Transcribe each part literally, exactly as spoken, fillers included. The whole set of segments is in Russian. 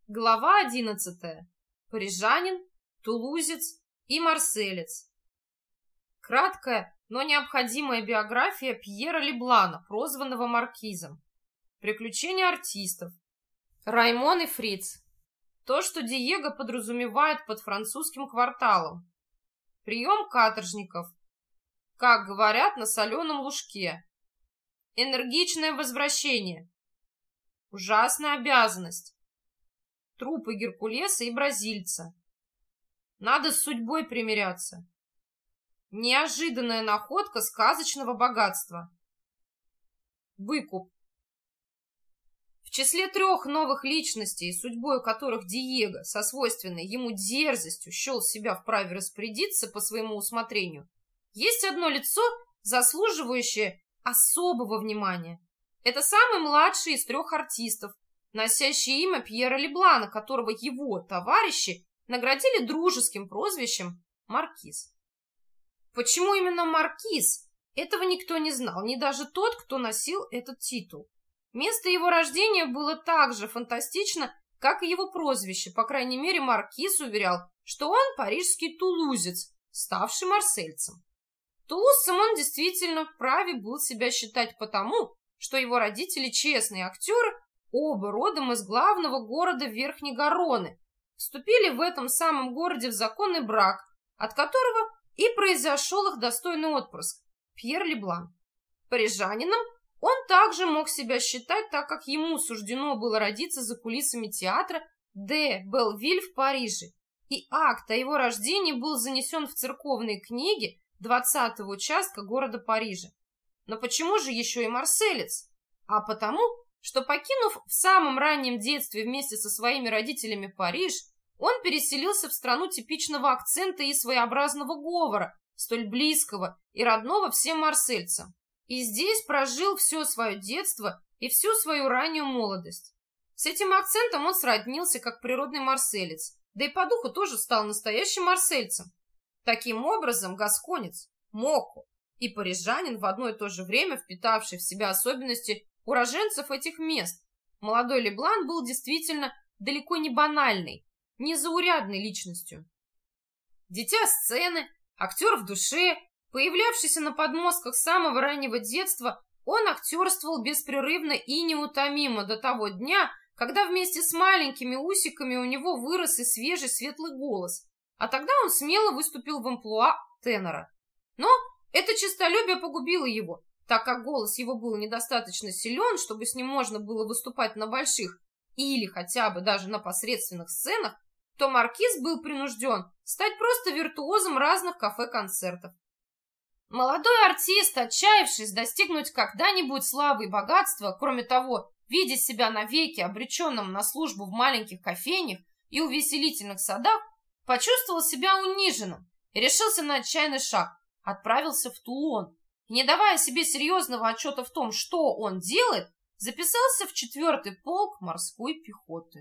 Глава одиннадцатая. Парижанин, тулузец и марселец. Краткая, но необходимая биография Пьера Леблана, прозванного Маркизом. Приключения артистов. Раймон и Фриц. То, что Диего подразумевает под французским кварталом. Прием каторжников. Как говорят на соленом лужке. Энергичное возвращение. Ужасная обязанность. Трупы Геркулеса и бразильца. Надо с судьбой примиряться. Неожиданная находка сказочного богатства. Выкуп. В числе трех новых личностей, судьбой которых Диего со свойственной ему дерзостью счел себя вправе распорядиться по своему усмотрению, есть одно лицо, заслуживающее особого внимания. Это самый младший из трех артистов, носящий имя Пьера Леблана, которого его товарищи наградили дружеским прозвищем Маркиз. Почему именно Маркиз? Этого никто не знал, ни даже тот, кто носил этот титул. Место его рождения было так же фантастично, как и его прозвище. По крайней мере, Маркиз уверял, что он парижский тулузец, ставший марсельцем. Тулузцем он действительно вправе был себя считать потому, что его родители честные актеры, оба родом из главного города Верхней Гароны, вступили в этом самом городе в законный брак, от которого и произошел их достойный отпрыск Пьер Леблан. Парижанином он также мог себя считать, так как ему суждено было родиться за кулисами театра де Белвиль в Париже, и акт о его рождении был занесен в церковные книги двадцатого участка города Парижа. Но почему же еще и марселец? А потому, что, покинув в самом раннем детстве вместе со своими родителями Париж, он переселился в страну типичного акцента и своеобразного говора, столь близкого и родного всем марсельцам. И здесь прожил все свое детство и всю свою раннюю молодость. С этим акцентом он сроднился как природный марселец, да и по духу тоже стал настоящим марсельцем. Таким образом, гасконец, моко и парижанин в одно и то же время впитавший в себя особенности уроженцев этих мест, молодой Леблан был действительно далеко не банальной, незаурядной личностью. Дитя сцены, актер в душе, появлявшийся на подмостках с самого раннего детства, он актерствовал беспрерывно и неутомимо до того дня, когда вместе с маленькими усиками у него вырос и свежий светлый голос, а тогда он смело выступил в амплуа тенора. Но это честолюбие погубило его, так как голос его был недостаточно силен, чтобы с ним можно было выступать на больших или хотя бы даже на посредственных сценах, то Маркиз был принужден стать просто виртуозом разных кафе-концертов. Молодой артист, отчаявшись достигнуть когда-нибудь славы и богатства, кроме того, видя себя навеки обреченным на службу в маленьких кофейнях и увеселительных садах, почувствовал себя униженным и решился на отчаянный шаг, отправился в Тулон и, не давая себе серьезного отчета в том, что он делает, записался в четвертый полк морской пехоты.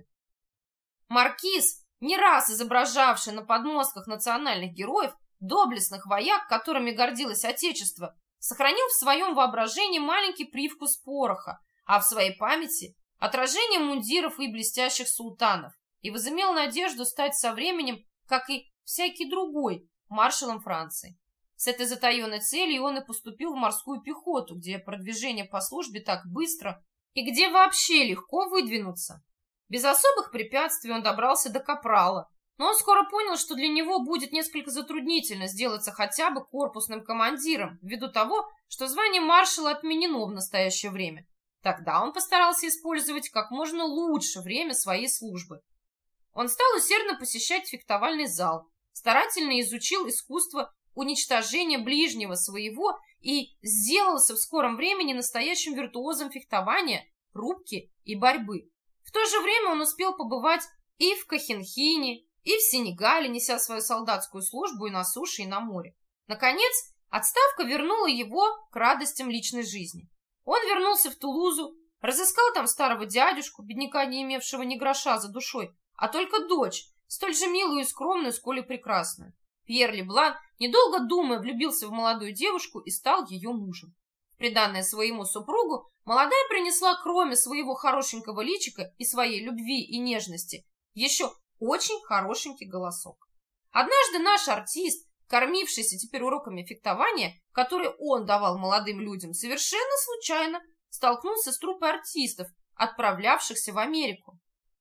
Маркиз, не раз изображавший на подмостках национальных героев, доблестных вояк, которыми гордилось Отечество, сохранил в своем воображении маленький привкус пороха, а в своей памяти отражение мундиров и блестящих султанов, и возымел надежду стать со временем, как и всякий другой, маршалом Франции. С этой затаенной целью он и поступил в морскую пехоту, где продвижение по службе так быстро и где вообще легко выдвинуться. Без особых препятствий он добрался до капрала, но он скоро понял, что для него будет несколько затруднительно сделаться хотя бы корпусным командиром, ввиду того, что звание маршала отменено в настоящее время. Тогда он постарался использовать как можно лучше время своей службы. Он стал усердно посещать фехтовальный зал, старательно изучил искусство уничтожения ближнего своего и сделался в скором времени настоящим виртуозом фехтования, рубки и борьбы. В то же время он успел побывать и в Кохенхине, и в Сенегале, неся свою солдатскую службу и на суше, и на море. Наконец, отставка вернула его к радостям личной жизни. Он вернулся в Тулузу, разыскал там старого дядюшку, бедняка, не имевшего ни гроша за душой, а только дочь, столь же милую и скромную, сколь и прекрасную. Пьер Леблан, недолго думая, влюбился в молодую девушку и стал ее мужем. Приданное своему супругу, молодая принесла, кроме своего хорошенького личика и своей любви и нежности, еще очень хорошенький голосок. Однажды наш артист, кормившийся теперь уроками фехтования, которые он давал молодым людям, совершенно случайно столкнулся с труппой артистов, отправлявшихся в Америку.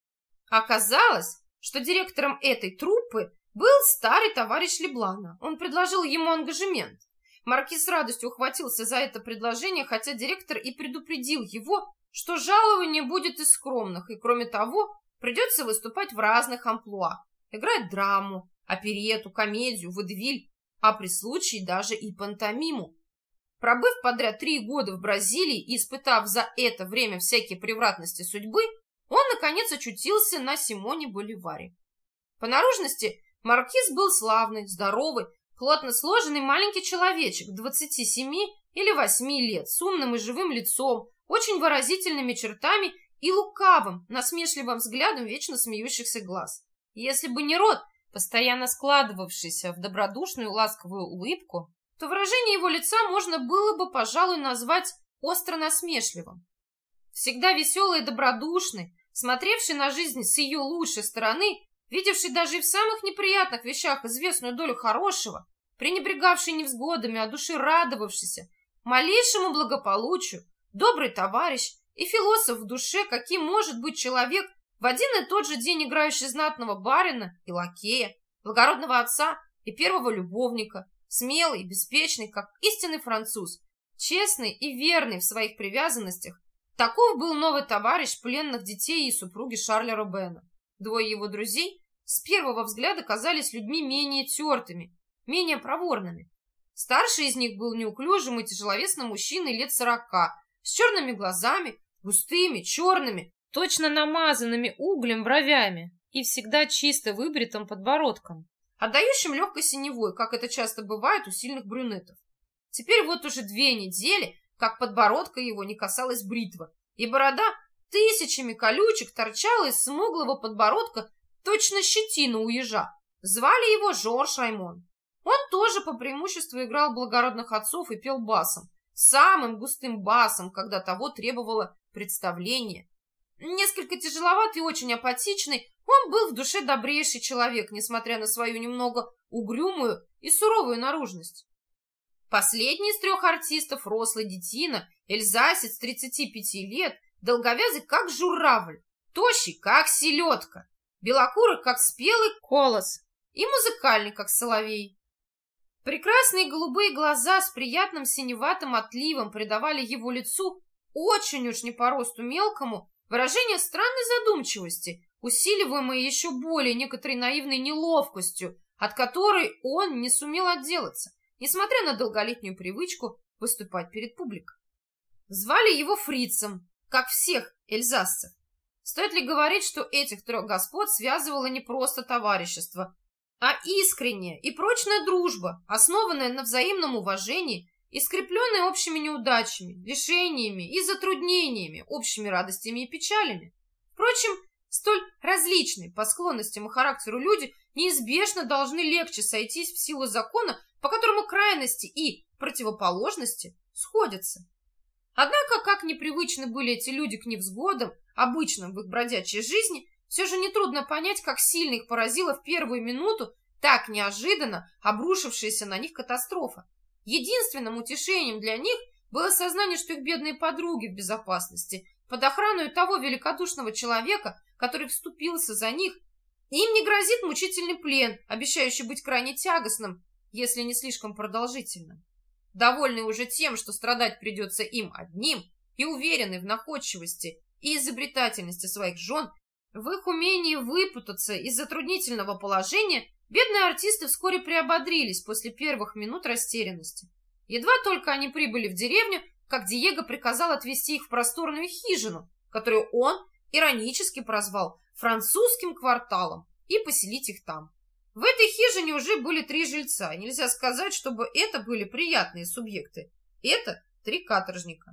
Оказалось, что директором этой труппы был старый товарищ Леблана. Он предложил ему ангажемент. Маркиз с радостью ухватился за это предложение, хотя директор и предупредил его, что жалование будет из скромных, и, кроме того, придется выступать в разных амплуа, играть драму, оперетту, комедию, водевиль, а при случае даже и пантомиму. Пробыв подряд три года в Бразилии и испытав за это время всякие превратности судьбы, он, наконец, очутился на Симоне Боливаре. По наружности маркиз был славный, здоровый, плотно сложенный маленький человечек двадцати семи или восьми лет, с умным и живым лицом, очень выразительными чертами и лукавым, насмешливым взглядом вечно смеющихся глаз. Если бы не рот, постоянно складывавшийся в добродушную ласковую улыбку, то выражение его лица можно было бы, пожалуй, назвать остро насмешливым. Всегда веселый и добродушный, смотревший на жизнь с ее лучшей стороны, видевший даже и в самых неприятных вещах известную долю хорошего, пренебрегавший невзгодами, а души радовавшийся малейшему благополучию, добрый товарищ и философ в душе, каким может быть человек, в один и тот же день играющий знатного барина и лакея, благородного отца и первого любовника, смелый и беспечный, как истинный француз, честный и верный в своих привязанностях. Таков был новый товарищ пленных детей и супруги Шарля Робена. Двое его друзей с первого взгляда казались людьми менее тертыми, менее проворными. Старший из них был неуклюжим и тяжеловесным мужчиной лет сорока, с черными глазами, густыми, черными, точно намазанными углем бровями и всегда чисто выбритым подбородком, отдающим легкой синевой, как это часто бывает у сильных брюнетов. Теперь вот уже две недели, как подбородка его не касалась бритва, и борода тысячами колючек торчала из смуглого подбородка, точно щетина у ежа. Звали его Жорж Раймон. Он тоже по преимуществу играл благородных отцов и пел басом, самым густым басом, когда того требовало представление. Несколько тяжеловатый и очень апатичный, он был в душе добрейший человек, несмотря на свою немного угрюмую и суровую наружность. Последний из трех артистов, рослый детина, эльзасец тридцати пяти лет, долговязый, как журавль, тощий, как селедка, белокурый, как спелый колос, и музыкальный, как соловей. Прекрасные голубые глаза с приятным синеватым отливом придавали его лицу, очень уж не по росту мелкому, выражение странной задумчивости, усиливаемое еще более некоторой наивной неловкостью, от которой он не сумел отделаться, несмотря на долголетнюю привычку выступать перед публикой. Звали его Фрицем, как всех эльзасцев. Стоит ли говорить, что этих трех господ связывало не просто товарищество, а искренняя и прочная дружба, основанная на взаимном уважении и скрепленная общими неудачами, лишениями и затруднениями, общими радостями и печалями. Впрочем, столь различные по склонностям и характеру люди неизбежно должны легче сойтись в силу закона, по которому крайности и противоположности сходятся. Однако, как непривычны были эти люди к невзгодам, обычным в их бродячей жизни, все же нетрудно понять, как сильно их поразила в первую минуту так неожиданно обрушившаяся на них катастрофа. Единственным утешением для них было сознание, что их бедные подруги в безопасности, под охраной того великодушного человека, который вступился за них, и им не грозит мучительный плен, обещающий быть крайне тягостным, если не слишком продолжительным. Довольный уже тем, что страдать придется им одним, и уверенный в находчивости и изобретательности своих жен, в их умении выпутаться из затруднительного положения, бедные артисты вскоре приободрились после первых минут растерянности. Едва только они прибыли в деревню, как Диего приказал отвезти их в просторную хижину, которую он иронически прозвал «французским кварталом», и поселить их там. В этой хижине уже были три жильца, и нельзя сказать, чтобы это были приятные субъекты. Это три каторжника.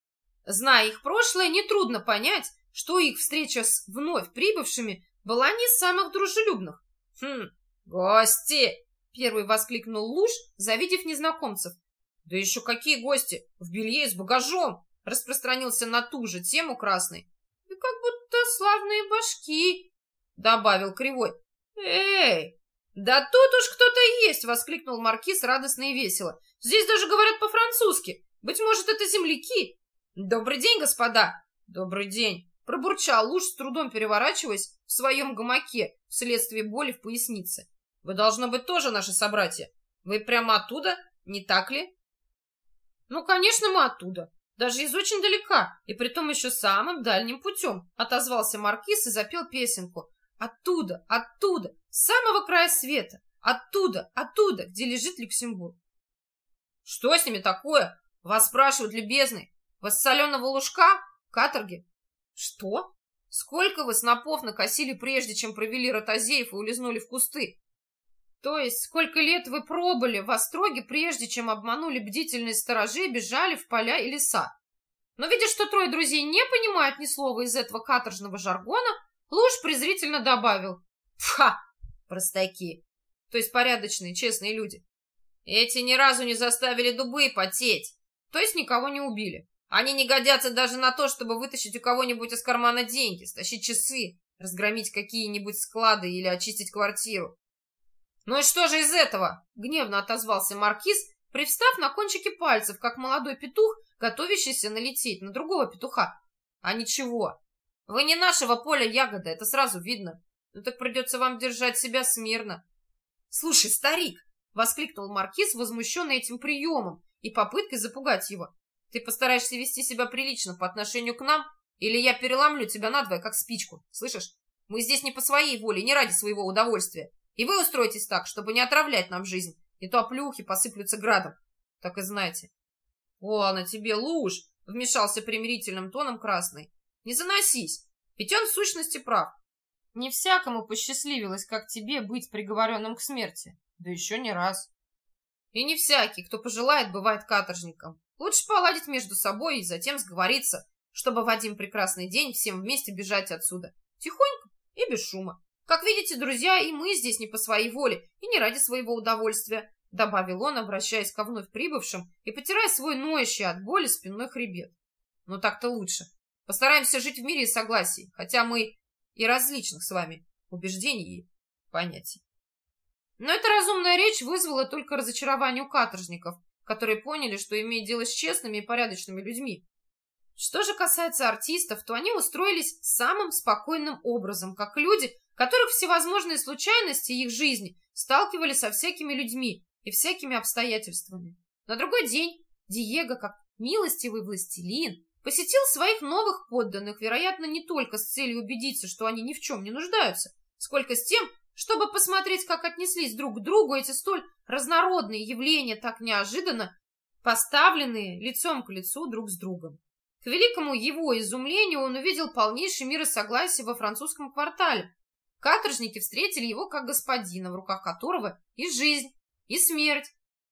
Зная их прошлое, нетрудно понять, что их встреча с вновь прибывшими была не из самых дружелюбных. «Хм, гости!» — первый воскликнул Луж, завидев незнакомцев. «Да еще какие гости! В белье и с багажом!» — распространился на ту же тему Красный. «И как будто славные башки!» — добавил Кривой. Эй, да тут уж кто-то есть, воскликнул Маркиз радостно и весело. Здесь даже говорят по-французски. Быть может, это земляки? Добрый день, господа. Добрый день, пробурчал Луж, с трудом переворачиваясь в своем гамаке вследствие боли в пояснице. Вы, должно быть, тоже наши собратья. Вы прямо оттуда, не так ли? Ну, конечно, мы оттуда. Даже из очень далека, и притом еще самым дальним путем, отозвался Маркиз и запел песенку. Оттуда, оттуда, с самого края света, оттуда, оттуда, где лежит Люксембург. Что с ними такое? Вас спрашивают, любезный. Воссоленного лужка? Каторги? Что? Сколько вы снопов накосили, прежде чем провели ротозеев и улизнули в кусты? То есть, сколько лет вы пробыли в остроге, прежде чем обманули бдительные сторожи и бежали в поля и леса? Но видя, что трое друзей не понимают ни слова из этого каторжного жаргона, Луж презрительно добавил: «Фа! Простаки! То есть порядочные, честные люди. Эти ни разу не заставили дубы потеть, то есть никого не убили. Они не годятся даже на то, чтобы вытащить у кого-нибудь из кармана деньги, стащить часы, разгромить какие-нибудь склады или очистить квартиру. «Ну и что же из этого?» — гневно отозвался Маркиз, привстав на кончике пальцев, как молодой петух, готовящийся налететь на другого петуха. «А ничего. Вы не нашего поля ягода, это сразу видно. Ну так придется вам держать себя смирно». «Слушай, старик!» — воскликнул Маркиз, возмущенный этим приемом и попыткой запугать его. «Ты постараешься вести себя прилично по отношению к нам, или я переломлю тебя надвое, как спичку. Слышишь? Мы здесь не по своей воле, не ради своего удовольствия. И вы устроитесь так, чтобы не отравлять нам жизнь, не то оплюхи посыплются градом. Так и знайте». «О, ладно тебе, Луж!» — вмешался примирительным тоном Красный. «Не заносись, ведь он в сущности прав. Не всякому посчастливилось, как тебе, быть приговоренным к смерти, да еще не раз. И не всякий, кто пожелает, бывает каторжником. Лучше поладить между собой и затем сговориться, чтобы в один прекрасный день всем вместе бежать отсюда, тихонько и без шума. Как видите, друзья, и мы здесь не по своей воле и не ради своего удовольствия», — добавил он, обращаясь ко вновь прибывшим и потирая свой ноющий от боли спинной хребет. «Ну так-то лучше. Постараемся жить в мире и согласии, хотя мы и различных с вами убеждений и понятий». Но эта разумная речь вызвала только разочарование у каторжников, которые поняли, что имеют дело с честными и порядочными людьми. Что же касается артистов, то они устроились самым спокойным образом, как люди, которых всевозможные случайности их жизни сталкивали со всякими людьми и всякими обстоятельствами. На другой день Диего, как милостивый властелин, посетил своих новых подданных, вероятно, не только с целью убедиться, что они ни в чем не нуждаются, сколько с тем, чтобы посмотреть, как отнеслись друг к другу эти столь разнородные явления, так неожиданно поставленные лицом к лицу друг с другом. К великому его изумлению он увидел полнейший мир и согласие во французском квартале. Каторжники встретили его как господина, в руках которого и жизнь, и смерть.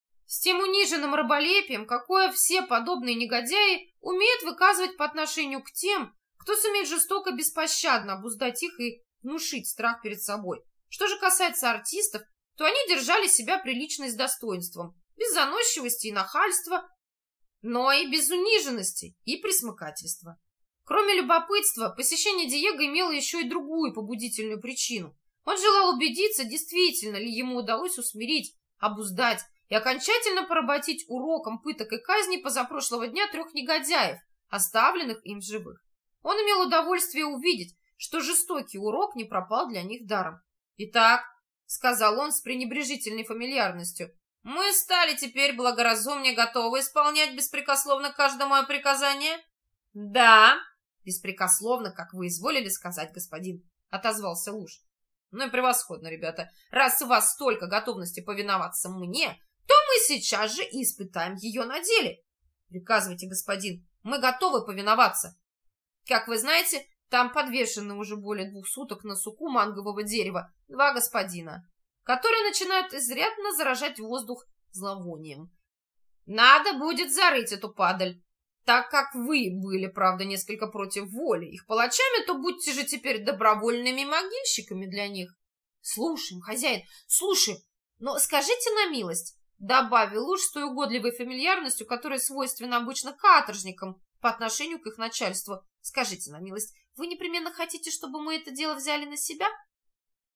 С тем униженным раболепием, какое все подобные негодяи умеют выказывать по отношению к тем, кто сумеет жестоко беспощадно обуздать их и внушить страх перед собой. Что же касается артистов, то они держали себя прилично и с достоинством, без заносчивости и нахальства, но и без униженности и пресмыкательства. Кроме любопытства, посещение Диего имело еще и другую побудительную причину. Он желал убедиться, действительно ли ему удалось усмирить, обуздать и окончательно поработить уроком пыток и казней позапрошлого дня трех негодяев, оставленных им в живых. Он имел удовольствие увидеть, что жестокий урок не пропал для них даром. «Итак», — сказал он с пренебрежительной фамильярностью, — «мы стали теперь благоразумнее готовы исполнять беспрекословно каждое мое приказание?» «Да, беспрекословно, как вы изволили сказать, господин», — отозвался Луж. «Ну и превосходно, ребята. Раз у вас столько готовности повиноваться мне, то мы сейчас же испытаем ее на деле. Приказывайте, господин, мы готовы повиноваться. Как вы знаете, там подвешены уже более двух суток на суку мангового дерева два господина, которые начинают изрядно заражать воздух зловонием. Надо будет зарыть эту падаль. Так как вы были, правда, несколько против воли их палачами, то будьте же теперь добровольными могильщиками для них». «Слушаем, хозяин, слушаем, но скажите на милость», — добавил Луж с той угодливой фамильярностью, которая свойственна обычно каторжникам по отношению к их начальству. «Скажите на милость, вы непременно хотите, чтобы мы это дело взяли на себя?»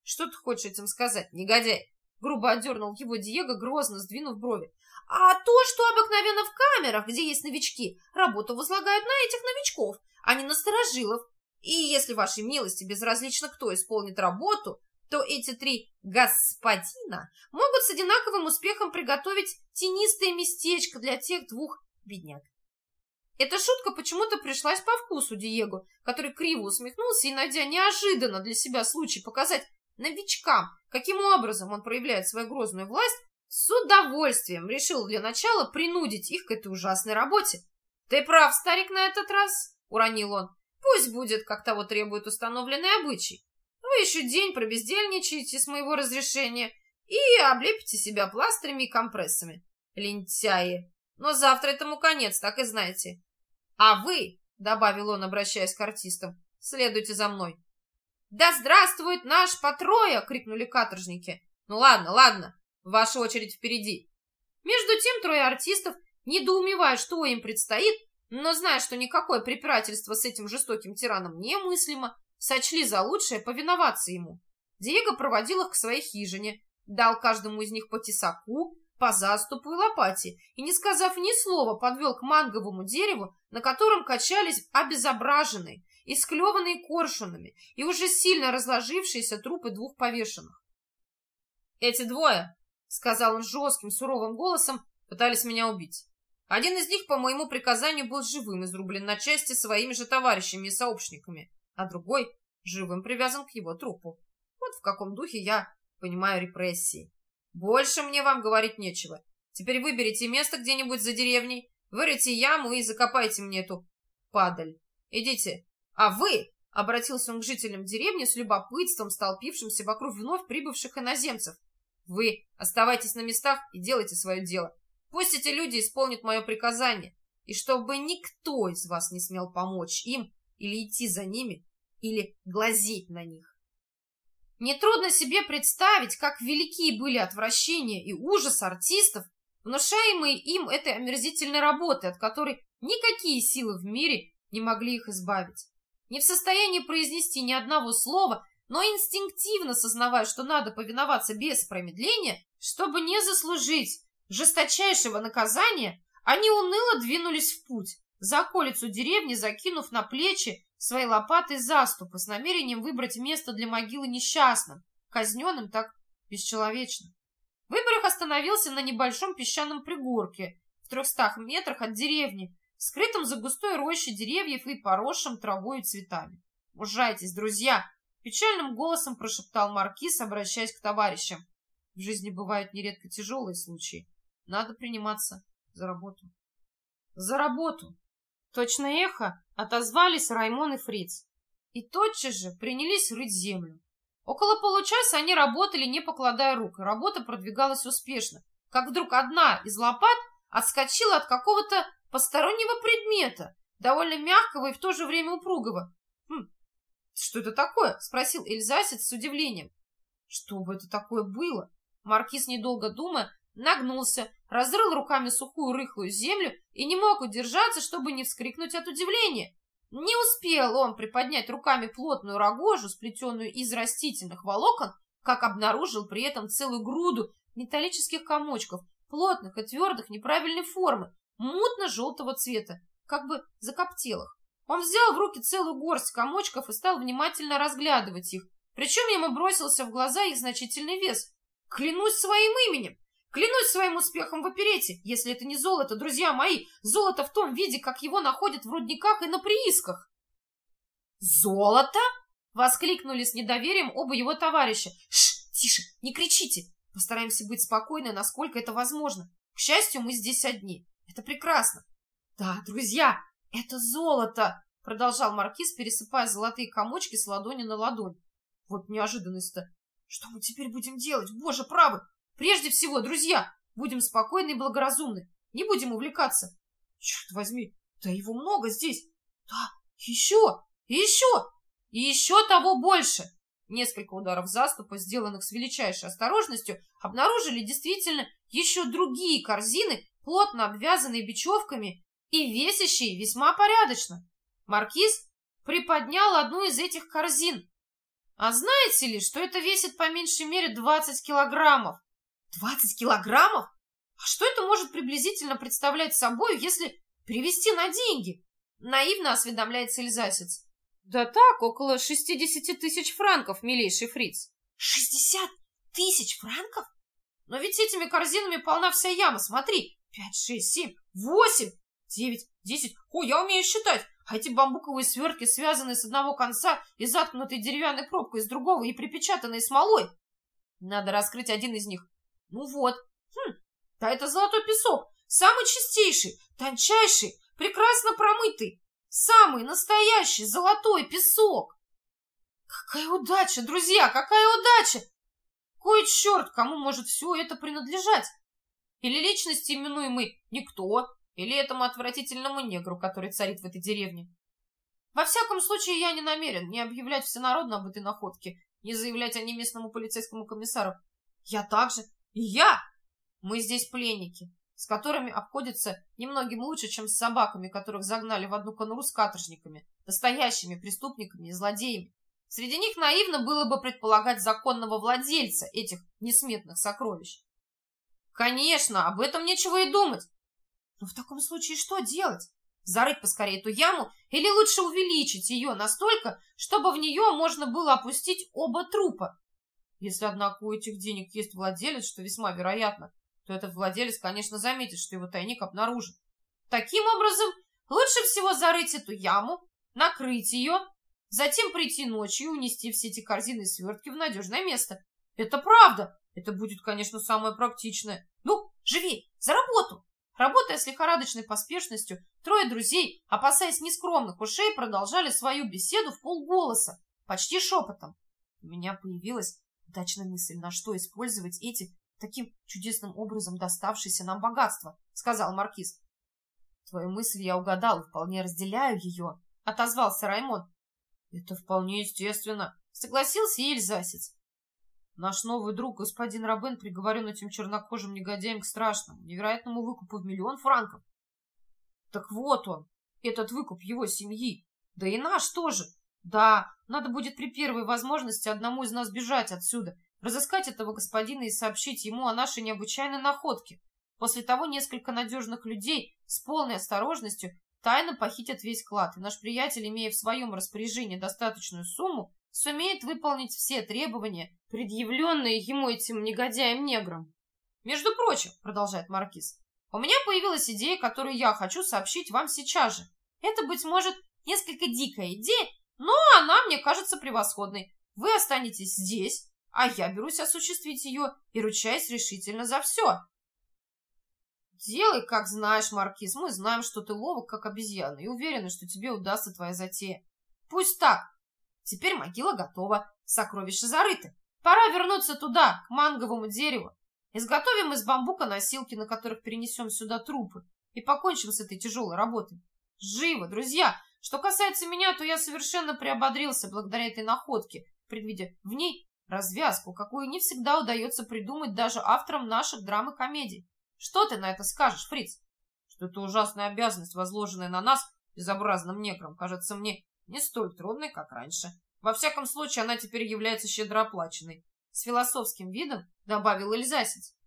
Что ты хочешь этим сказать, негодяй? Грубо отдернул его Диего, грозно сдвинув брови. А то, что обыкновенно в камерах, где есть новички, работу возлагают на этих новичков, а не на старожилов. И если вашей милости безразлично, кто исполнит работу, то эти три господина могут с одинаковым успехом приготовить тенистое местечко для тех двух бедняк. Эта шутка почему-то пришлась по вкусу Диего, который криво усмехнулся и, найдя неожиданно для себя случай показать новичкам, каким образом он проявляет свою грозную власть, с удовольствием решил для начала принудить их к этой ужасной работе. «Ты прав, старик, на этот раз», — уронил он. «Пусть будет, как того требует установленный обычай. Вы еще день пробездельничаете с моего разрешения и облепите себя пластырями и компрессами. Лентяи! Но завтра этому конец, так и знаете. А вы, — добавил он, обращаясь к артистам, — следуйте за мной». «Да здравствует наш Патроя!» — крикнули каторжники. «Ну ладно, ладно, ваша очередь впереди». Между тем трое артистов, недоумевая, что им предстоит, но зная, что никакое препирательство с этим жестоким тираном немыслимо, сочли за лучшее повиноваться ему. Диего проводил их к своей хижине, дал каждому из них по тесаку, по заступу и лопате, и, не сказав ни слова, подвел к манговому дереву, на котором качались обезображенные, исклеванные коршунами и уже сильно разложившиеся трупы двух повешенных. «Эти двое, — сказал он жестким, суровым голосом, — пытались меня убить. Один из них, по моему приказанию, был живым изрублен на части своими же товарищами и сообщниками, а другой живым привязан к его трупу. Вот в каком духе я понимаю репрессии. Больше мне вам говорить нечего. Теперь выберите место где-нибудь за деревней, вырыйте яму и закопайте мне эту падаль. Идите. А вы, — обратился он к жителям деревни с любопытством, столпившимся вокруг вновь прибывших иноземцев, — вы оставайтесь на местах и делайте свое дело. Пусть эти люди исполнят мое приказание, и чтобы никто из вас не смел помочь им или идти за ними, или глазеть на них. Нетрудно себе представить, как велики были отвращение и ужас артистов, внушаемые им этой омерзительной работой, от которой никакие силы в мире не могли их избавить. Не в состоянии произнести ни одного слова, но инстинктивно сознавая, что надо повиноваться без промедления, чтобы не заслужить жесточайшего наказания, они уныло двинулись в путь, за околицу деревни, закинув на плечи свои лопаты и заступы с намерением выбрать место для могилы несчастным, казненным так бесчеловечно. Выбор их остановился на небольшом песчаном пригорке в трехстах метрах от деревни, скрытом за густой рощей деревьев и поросшим травой и цветами. «Мужайтесь, друзья!» — печальным голосом прошептал маркиз, обращаясь к товарищам. «В жизни бывают нередко тяжелые случаи. Надо приниматься за работу». «За работу!» Точно эхо отозвались Раймон и Фриц. И тотчас же принялись рыть землю. Около получаса они работали, не покладая рук, и работа продвигалась успешно, как вдруг одна из лопат отскочила от какого-то постороннего предмета, довольно мягкого и в то же время упругого. «Хм, что это такое?» — спросил эльзасец с удивлением. «Что бы это такое было?» Маркиз, недолго думая, нагнулся, разрыл руками сухую рыхлую землю и не мог удержаться, чтобы не вскрикнуть от удивления. Не успел он приподнять руками плотную рогожу, сплетенную из растительных волокон, как обнаружил при этом целую груду металлических комочков, плотных и твердых неправильной формы, мутно-желтого цвета, как бы закоптелых. Он взял в руки целую горсть комочков и стал внимательно разглядывать их, причем ему бросился в глаза их значительный вес. «Клянусь своим именем! Клянусь своим успехом в оперете, если это не золото, друзья мои, золото в том виде, как его находят в рудниках и на приисках». «Золото?» — воскликнули с недоверием оба его товарища. «Шш, тише, не кричите. Постараемся быть спокойны, насколько это возможно. К счастью, мы здесь одни. Это прекрасно». «Да, друзья, это золото!» — продолжал маркиз, пересыпая золотые комочки с ладони на ладонь. «Вот неожиданность-то! Что мы теперь будем делать? Боже правый! Прежде всего, друзья, будем спокойны и благоразумны. Не будем увлекаться. Черт возьми, да его много здесь. Да, еще, и еще, и еще того больше». Несколько ударов заступа, сделанных с величайшей осторожностью, обнаружили действительно еще другие корзины, плотно обвязанные бечевками и весящие весьма порядочно. Маркиз приподнял одну из этих корзин. А знаете ли, что это весит по меньшей мере двадцать килограммов? двадцать килограммов? А что это может приблизительно представлять собой, если перевести на деньги? Наивно осведомляется Эльзасец. Да так, около шестидесяти тысяч франков, милейший фриц. Шестьдесят тысяч франков? Но ведь этими корзинами полна вся яма, смотри. Пять, шесть, семь, восемь, девять, десять. О, я умею считать. А эти бамбуковые свертки, связанные с одного конца и заткнутые деревянной пробкой с другого и припечатанные смолой. Надо раскрыть один из них. Ну вот. Хм, да это золотой песок. Самый чистейший, тончайший, прекрасно промытый. Самый настоящий золотой песок. Какая удача, друзья, какая удача! Кой черт, кому может все это принадлежать? Или личности, именуемой никто, или этому отвратительному негру, который царит в этой деревне. Во всяком случае, я не намерен не объявлять всенародно об этой находке, не заявлять о ней местному полицейскому комиссару. Я также. И я! Мы здесь пленники, с которыми обходятся немногим лучше, чем с собаками, которых загнали в одну конуру с каторжниками, настоящими преступниками и злодеями. Среди них наивно было бы предполагать законного владельца этих несметных сокровищ. Конечно, об этом нечего и думать. Но в таком случае что делать? Зарыть поскорее эту яму или лучше увеличить ее настолько, чтобы в нее можно было опустить оба трупа? Если, однако, у этих денег есть владелец, что весьма вероятно, то этот владелец, конечно, заметит, что его тайник обнаружен. Таким образом, лучше всего зарыть эту яму, накрыть ее, затем прийти ночью и унести все эти корзины и свертки в надежное место. Это правда. Это будет, конечно, самое практичное. Ну, живей, за работу! Работая с лихорадочной поспешностью, трое друзей, опасаясь нескромных ушей, продолжали свою беседу в полголоса, почти шепотом. У меня появилась удачная мысль, на что использовать эти таким чудесным образом доставшиеся нам богатства, сказал маркиз. Твою мысль я угадал и вполне разделяю ее, отозвался Раймон. Это вполне естественно, согласился Эльзасец. Наш новый друг, господин Робен, приговорен этим чернокожим негодяем к страшному, невероятному выкупу в миллион франков. Так вот он, этот выкуп его семьи, да и наш тоже. Да, надо будет при первой возможности одному из нас бежать отсюда, разыскать этого господина и сообщить ему о нашей необычайной находке. После того несколько надежных людей с полной осторожностью тайно похитят весь клад, и наш приятель, имея в своем распоряжении достаточную сумму, сумеет выполнить все требования, предъявленные ему этим негодяем-негром. Между прочим, продолжает маркиз, у меня появилась идея, которую я хочу сообщить вам сейчас же. Это, быть может, несколько дикая идея, но она мне кажется превосходной. Вы останетесь здесь, а я берусь осуществить ее и ручаюсь решительно за все. Делай, как знаешь, маркиз, мы знаем, что ты ловок, как обезьяна, и уверены, что тебе удастся твоя затея. Пусть так. Теперь могила готова, сокровища зарыты. Пора вернуться туда, к манговому дереву. Изготовим из бамбука носилки, на которых перенесем сюда трупы, и покончим с этой тяжелой работой. Живо, друзья! Что касается меня, то я совершенно приободрился благодаря этой находке, предвидя в ней развязку, какую не всегда удается придумать даже авторам наших драм и комедий. Что ты на это скажешь, Фриц? Что это ужасная обязанность, возложенная на нас, безобразным негром, кажется мне не столь трудной, как раньше. Во всяком случае, она теперь является щедро оплаченной. С философским видом добавил Эльзасец.